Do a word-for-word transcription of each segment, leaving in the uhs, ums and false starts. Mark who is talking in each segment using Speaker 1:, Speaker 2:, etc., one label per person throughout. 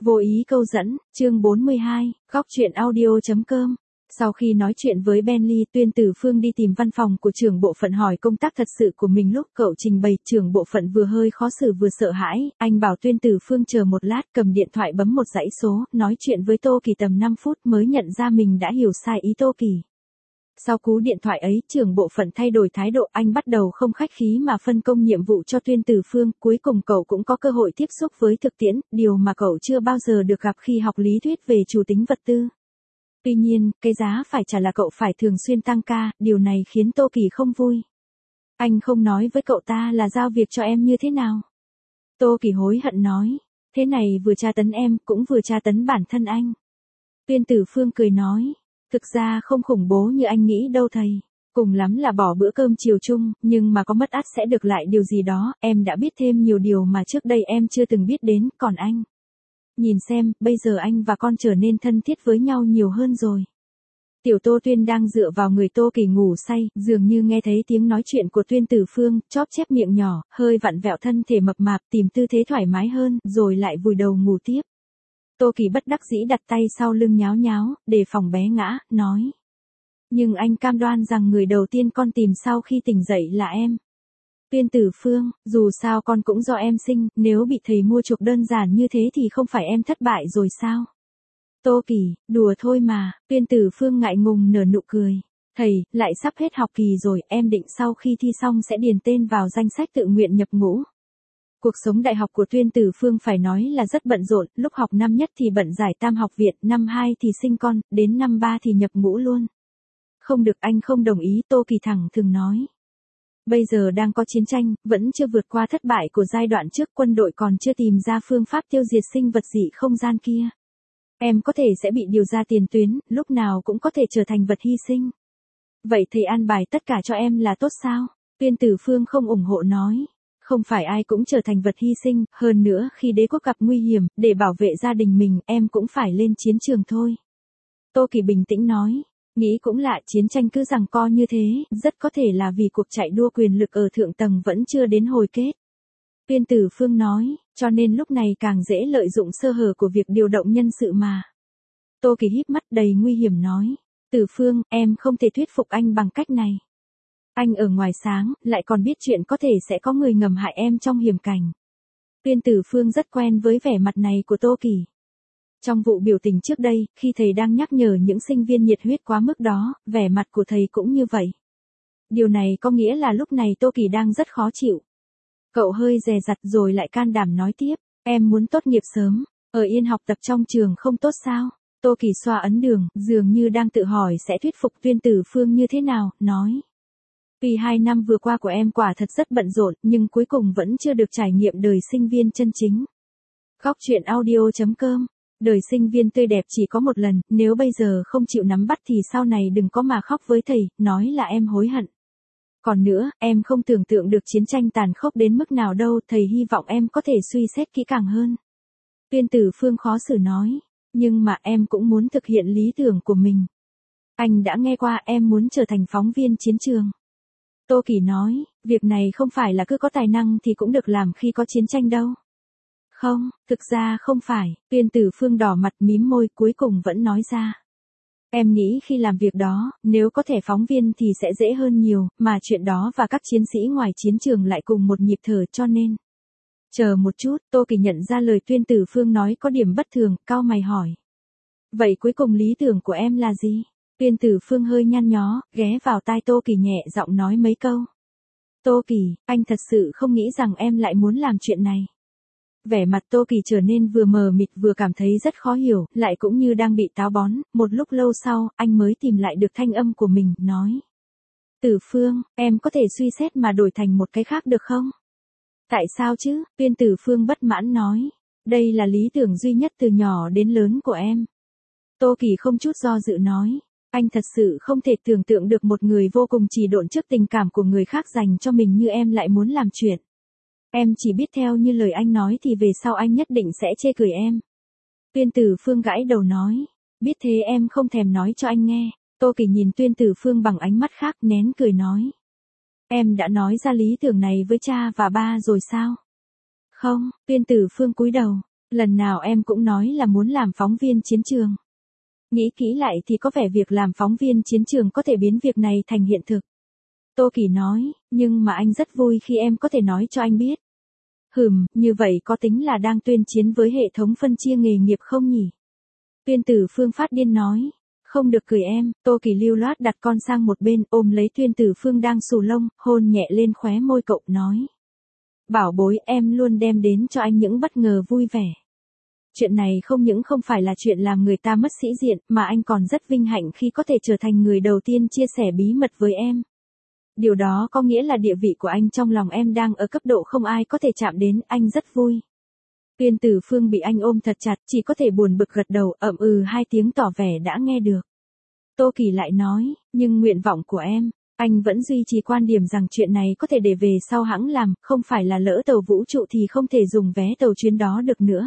Speaker 1: Vô ý câu dẫn, chương bốn mươi hai, góc truyện audio.com. Sau khi nói chuyện với Benly, Tuyên Tử Phương đi tìm văn phòng của trưởng bộ phận hỏi công tác thật sự của mình. Lúc cậu trình bày, trưởng bộ phận vừa hơi khó xử vừa sợ hãi, anh bảo Tuyên Tử Phương chờ một lát, cầm điện thoại bấm một dãy số, nói chuyện với Tô Kỳ tầm năm phút mới nhận ra mình đã hiểu sai ý Tô Kỳ. Sau cú điện thoại ấy, trưởng bộ phận thay đổi thái độ, anh bắt đầu không khách khí mà phân công nhiệm vụ cho Tuyên Tử Phương, cuối cùng cậu cũng có cơ hội tiếp xúc với thực tiễn, điều mà cậu chưa bao giờ được gặp khi học lý thuyết về chủ tính vật tư. Tuy nhiên, cái giá phải trả là cậu phải thường xuyên tăng ca, điều này khiến Tô Kỳ không vui. Anh không nói với cậu ta là giao việc cho em như thế nào. Tô Kỳ hối hận nói, thế này vừa tra tấn em, cũng vừa tra tấn bản thân anh. Tuyên Tử Phương cười nói, thực ra không khủng bố như anh nghĩ đâu thầy. Cùng lắm là bỏ bữa cơm chiều chung, nhưng mà có mất ắt sẽ được lại điều gì đó, em đã biết thêm nhiều điều mà trước đây em chưa từng biết đến, còn anh. Nhìn xem, bây giờ anh và con trở nên thân thiết với nhau nhiều hơn rồi. Tiểu Tô Tuyên đang dựa vào người Tô Kỳ ngủ say, dường như nghe thấy tiếng nói chuyện của Tuyên Tử Phương, chóp chép miệng nhỏ, hơi vặn vẹo thân thể mập mạp, tìm tư thế thoải mái hơn, rồi lại vùi đầu ngủ tiếp. Tô Kỳ bất đắc dĩ đặt tay sau lưng nháo nháo, để phòng bé ngã, nói. Nhưng anh cam đoan rằng người đầu tiên con tìm sau khi tỉnh dậy là em. Tuyên Tử Phương, dù sao con cũng do em sinh, nếu bị thầy mua chuộc đơn giản như thế thì không phải em thất bại rồi sao? Tô Kỳ, đùa thôi mà. Tuyên Tử Phương ngại ngùng nở nụ cười. Thầy, lại sắp hết học kỳ rồi, em định sau khi thi xong sẽ điền tên vào danh sách tự nguyện nhập ngũ. Cuộc sống đại học của Tuyên Tử Phương phải nói là rất bận rộn, lúc học năm nhất thì bận giải tam học viện, năm hai thì sinh con, đến năm ba thì nhập ngũ luôn. Không được, anh không đồng ý, Tô Kỳ thẳng thừng nói. Bây giờ đang có chiến tranh, vẫn chưa vượt qua thất bại của giai đoạn trước, quân đội còn chưa tìm ra phương pháp tiêu diệt sinh vật dị không gian kia. Em có thể sẽ bị điều ra tiền tuyến, lúc nào cũng có thể trở thành vật hy sinh. Vậy thầy an bài tất cả cho em là tốt sao? Tuyên Tử Phương không ủng hộ nói. Không phải ai cũng trở thành vật hy sinh, hơn nữa khi đế quốc gặp nguy hiểm, để bảo vệ gia đình mình, em cũng phải lên chiến trường thôi. Tô Kỳ bình tĩnh nói. Nghĩ cũng lạ, chiến tranh cứ giằng co như thế, rất có thể là vì cuộc chạy đua quyền lực ở thượng tầng vẫn chưa đến hồi kết. Tuyên Tử Phương nói, cho nên lúc này càng dễ lợi dụng sơ hở của việc điều động nhân sự mà. Tô Kỳ híp mắt đầy nguy hiểm nói, Tử Phương, em không thể thuyết phục anh bằng cách này. Anh ở ngoài sáng, lại còn biết chuyện có thể sẽ có người ngầm hại em trong hiểm cảnh. Tuyên Tử Phương rất quen với vẻ mặt này của Tô Kỳ. Trong vụ biểu tình trước đây, khi thầy đang nhắc nhở những sinh viên nhiệt huyết quá mức đó, vẻ mặt của thầy cũng như vậy. Điều này có nghĩa là lúc này Tô Kỳ đang rất khó chịu. Cậu hơi dè dặt rồi lại can đảm nói tiếp, em muốn tốt nghiệp sớm, ở yên học tập trong trường không tốt sao? Tô Kỳ xoa ấn đường, dường như đang tự hỏi sẽ thuyết phục Tuyên Tử Phương như thế nào, nói. Vì hai năm vừa qua của em quả thật rất bận rộn, nhưng cuối cùng vẫn chưa được trải nghiệm đời sinh viên chân chính. Góc truyện audio.com. Đời sinh viên tươi đẹp chỉ có một lần, nếu bây giờ không chịu nắm bắt thì sau này đừng có mà khóc với thầy, nói là em hối hận. Còn nữa, em không tưởng tượng được chiến tranh tàn khốc đến mức nào đâu, thầy hy vọng em có thể suy xét kỹ càng hơn. Tuyên Tử Phương khó xử nói, nhưng mà em cũng muốn thực hiện lý tưởng của mình. Anh đã nghe qua em muốn trở thành phóng viên chiến trường. Tô Kỳ nói, việc này không phải là cứ có tài năng thì cũng được làm khi có chiến tranh đâu. Không, thực ra không phải, Tuyên Tử Phương đỏ mặt mím môi cuối cùng vẫn nói ra. Em nghĩ khi làm việc đó, nếu có thể phóng viên thì sẽ dễ hơn nhiều, mà chuyện đó và các chiến sĩ ngoài chiến trường lại cùng một nhịp thở cho nên. Chờ một chút, Tô Kỳ nhận ra lời Tuyên Tử Phương nói có điểm bất thường, cau mày hỏi. Vậy cuối cùng lý tưởng của em là gì? Tuyên Tử Phương hơi nhăn nhó, ghé vào tai Tô Kỳ nhẹ giọng nói mấy câu. Tô Kỳ, anh thật sự không nghĩ rằng em lại muốn làm chuyện này. Vẻ mặt Tô Kỳ trở nên vừa mờ mịt vừa cảm thấy rất khó hiểu, lại cũng như đang bị táo bón, một lúc lâu sau, anh mới tìm lại được thanh âm của mình, nói. Tử Phương, em có thể suy xét mà đổi thành một cái khác được không? Tại sao chứ? Tuyên Tử Phương bất mãn nói. Đây là lý tưởng duy nhất từ nhỏ đến lớn của em. Tô Kỳ không chút do dự nói. Anh thật sự không thể tưởng tượng được một người vô cùng trì độn trước tình cảm của người khác dành cho mình như em lại muốn làm chuyện. Em chỉ biết theo như lời anh nói thì về sau anh nhất định sẽ chê cười em. Tuyên Tử Phương gãi đầu nói. Biết thế em không thèm nói cho anh nghe. Tô Kỳ nhìn Tuyên Tử Phương bằng ánh mắt khác nén cười nói. Em đã nói ra lý tưởng này với cha và ba rồi sao? Không, Tuyên Tử Phương cúi đầu. Lần nào em cũng nói là muốn làm phóng viên chiến trường. Nghĩ kỹ lại thì có vẻ việc làm phóng viên chiến trường có thể biến việc này thành hiện thực. Tô Kỳ nói, nhưng mà anh rất vui khi em có thể nói cho anh biết. Hừm, như vậy có tính là đang tuyên chiến với hệ thống phân chia nghề nghiệp không nhỉ? Tuyên Tử Phương phát điên nói. Không được cười em, Tô Kỳ lưu loát đặt con sang một bên, ôm lấy Tuyên Tử Phương đang xù lông, hôn nhẹ lên khóe môi cậu, nói. Bảo bối, em luôn đem đến cho anh những bất ngờ vui vẻ. Chuyện này không những không phải là chuyện làm người ta mất sĩ diện, mà anh còn rất vinh hạnh khi có thể trở thành người đầu tiên chia sẻ bí mật với em. Điều đó có nghĩa là địa vị của anh trong lòng em đang ở cấp độ không ai có thể chạm đến, anh rất vui. Tuyên Tử Phương bị anh ôm thật chặt, chỉ có thể buồn bực gật đầu, ậm ừ hai tiếng tỏ vẻ đã nghe được. Tô Kỳ lại nói, nhưng nguyện vọng của em, anh vẫn duy trì quan điểm rằng chuyện này có thể để về sau hãng làm, không phải là lỡ tàu vũ trụ thì không thể dùng vé tàu chuyến đó được nữa.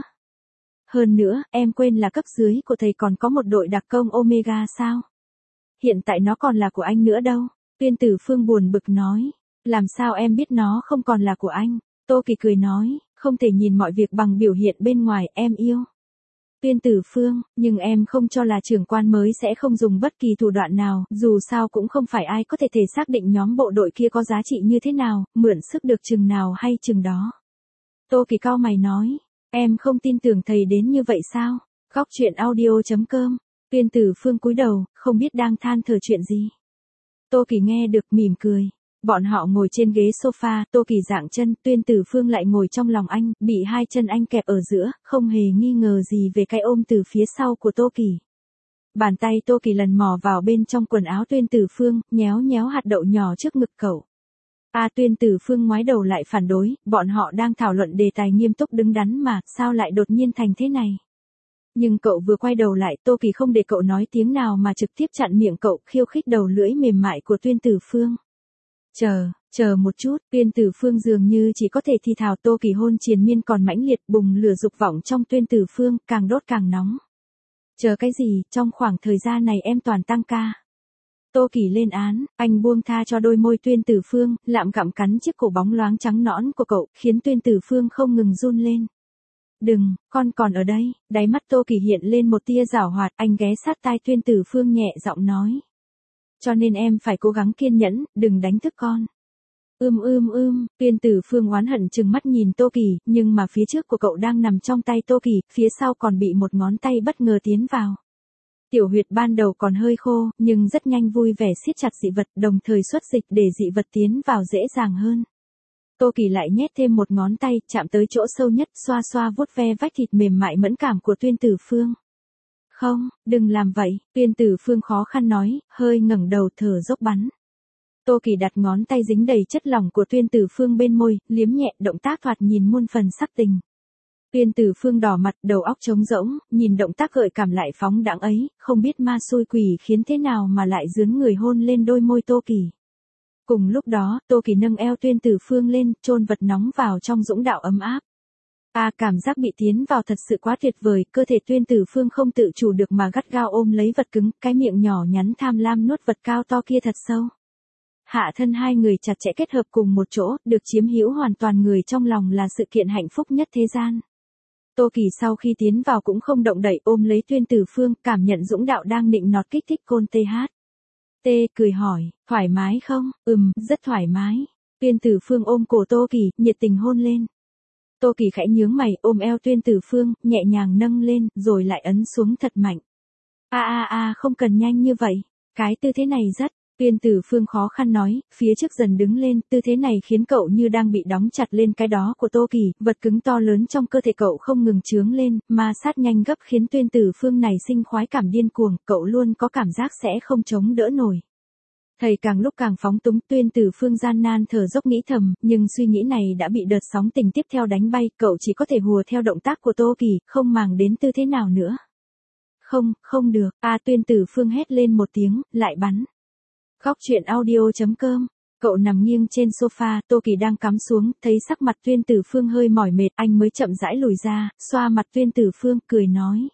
Speaker 1: Hơn nữa, em quên là cấp dưới của thầy còn có một đội đặc công Omega sao? Hiện tại nó còn là của anh nữa đâu. Tuyên Tử Phương buồn bực nói. Làm sao em biết nó không còn là của anh? Tô Kỳ cười nói, không thể nhìn mọi việc bằng biểu hiện bên ngoài, em yêu. Tuyên Tử Phương, nhưng em không cho là trưởng quan mới sẽ không dùng bất kỳ thủ đoạn nào, dù sao cũng không phải ai có thể thể xác định nhóm bộ đội kia có giá trị như thế nào, mượn sức được chừng nào hay chừng đó. Tô Kỳ cau mày nói, em không tin tưởng thầy đến như vậy sao? Góc truyện audio chấm com. Tuyên Tử Phương cúi đầu, không biết đang than thở chuyện gì. Tô Kỳ nghe được mỉm cười. Bọn họ ngồi trên ghế sofa, Tô Kỳ dạng chân, Tuyên Tử Phương lại ngồi trong lòng anh, bị hai chân anh kẹp ở giữa, không hề nghi ngờ gì về cái ôm từ phía sau của Tô Kỳ. Bàn tay Tô Kỳ lần mò vào bên trong quần áo Tuyên Tử Phương, nhéo nhéo hạt đậu nhỏ trước ngực cậu. À, Tuyên Tử Phương ngoái đầu lại phản đối, bọn họ đang thảo luận đề tài nghiêm túc đứng đắn mà, sao lại đột nhiên thành thế này? Nhưng cậu vừa quay đầu lại, Tô Kỳ không để cậu nói tiếng nào mà trực tiếp chặn miệng cậu, khiêu khích đầu lưỡi mềm mại của Tuyên Tử Phương. Chờ, chờ một chút, Tuyên Tử Phương dường như chỉ có thể thì thào. Tô Kỳ hôn triền miên còn mãnh liệt, bùng lửa dục vọng trong Tuyên Tử Phương, càng đốt càng nóng. Chờ cái gì, trong khoảng thời gian này em toàn tăng ca. Tô Kỳ lên án, anh buông tha cho đôi môi Tuyên Tử Phương, lạm gặm cắn chiếc cổ bóng loáng trắng nõn của cậu, khiến Tuyên Tử Phương không ngừng run lên. Đừng, con còn ở đây. Đáy mắt Tô Kỳ hiện lên một tia giảo hoạt, anh ghé sát tai Tuyên Tử Phương nhẹ giọng nói. Cho nên em phải cố gắng kiên nhẫn, đừng đánh thức con. Ưm ưm ưm, Tuyên Tử Phương oán hận trừng mắt nhìn Tô Kỳ, nhưng mà phía trước của cậu đang nằm trong tay Tô Kỳ, phía sau còn bị một ngón tay bất ngờ tiến vào. Tiểu huyệt ban đầu còn hơi khô, nhưng rất nhanh vui vẻ siết chặt dị vật, đồng thời xuất dịch để dị vật tiến vào dễ dàng hơn. Tô Kỳ lại nhét thêm một ngón tay, chạm tới chỗ sâu nhất, xoa xoa vuốt ve vách thịt mềm mại mẫn cảm của Tuyên Tử Phương. Không, đừng làm vậy, Tuyên Tử Phương khó khăn nói, hơi ngẩng đầu thở dốc bắn. Tô Kỳ đặt ngón tay dính đầy chất lỏng của Tuyên Tử Phương bên môi, liếm nhẹ, động tác thoạt nhìn muôn phần sắc tình. Tuyên Tử Phương đỏ mặt, đầu óc trống rỗng, nhìn động tác gợi cảm lại phóng đãng ấy, không biết ma xui quỷ khiến thế nào mà lại dướn người hôn lên đôi môi Tô Kỳ. Cùng lúc đó, Tô Kỳ nâng eo Tuyên Tử Phương lên, chôn vật nóng vào trong dũng đạo ấm áp. À, cảm giác bị tiến vào thật sự quá tuyệt vời, cơ thể Tuyên Tử Phương không tự chủ được mà gắt gao ôm lấy vật cứng, cái miệng nhỏ nhắn tham lam nuốt vật cao to kia thật sâu. Hạ thân hai người chặt chẽ kết hợp cùng một chỗ, được chiếm hữu hoàn toàn người trong lòng là sự kiện hạnh phúc nhất thế gian. Tô Kỳ sau khi tiến vào cũng không động đậy, ôm lấy Tuyên Tử Phương, cảm nhận dũng đạo đang nịnh nọt kích thích côn tê hát. Tê cười hỏi, thoải mái không? Ừm, rất thoải mái. Tuyên Tử Phương ôm cổ Tô Kỳ, nhiệt tình hôn lên. Tô Kỳ khẽ nhướng mày, ôm eo Tuyên Tử Phương, nhẹ nhàng nâng lên, rồi lại ấn xuống thật mạnh. A a a, không cần nhanh như vậy. Cái tư thế này rất. Tuyên Tử Phương khó khăn nói, phía trước dần đứng lên, tư thế này khiến cậu như đang bị đóng chặt lên cái đó của Tô Kỳ, vật cứng to lớn trong cơ thể cậu không ngừng chướng lên, ma sát nhanh gấp khiến Tuyên Tử Phương này sinh khoái cảm điên cuồng, cậu luôn có cảm giác sẽ không chống đỡ nổi. Thầy càng lúc càng phóng túng, Tuyên Tử Phương gian nan thở dốc nghĩ thầm, nhưng suy nghĩ này đã bị đợt sóng tình tiếp theo đánh bay, cậu chỉ có thể hùa theo động tác của Tô Kỳ, không màng đến tư thế nào nữa. Không, không được, à Tuyên Tử Phương hét lên một tiếng, lại bắn. Góc truyện audio chấm com. Cậu nằm nghiêng trên sofa, Tô Kỳ đang cắm xuống, thấy sắc mặt Tuyên Tử Phương hơi mỏi mệt, anh mới chậm rãi lùi ra, xoa mặt Tuyên Tử Phương, cười nói.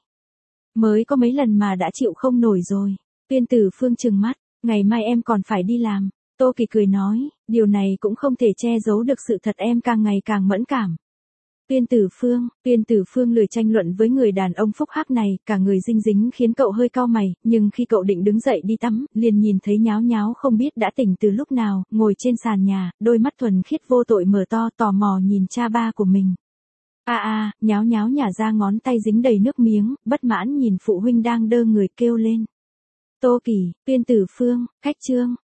Speaker 1: Mới có mấy lần mà đã chịu không nổi rồi. Tuyên Tử Phương trừng mắt, ngày mai em còn phải đi làm. Tô Kỳ cười nói, điều này cũng không thể che giấu được sự thật em càng ngày càng mẫn cảm. Tuyên Tử Phương, Tuyên Tử Phương lười tranh luận với người đàn ông phúc hắc này, cả người dinh dính khiến cậu hơi cau mày, nhưng khi cậu định đứng dậy đi tắm, liền nhìn thấy Nháo Nháo không biết đã tỉnh từ lúc nào, ngồi trên sàn nhà, đôi mắt thuần khiết vô tội mở to, tò mò nhìn cha ba của mình. A a, Nháo Nháo nhả ra ngón tay dính đầy nước miếng, bất mãn nhìn phụ huynh đang đơ người kêu lên. Tô Kỳ, Tuyên Tử Phương, Khách Trương,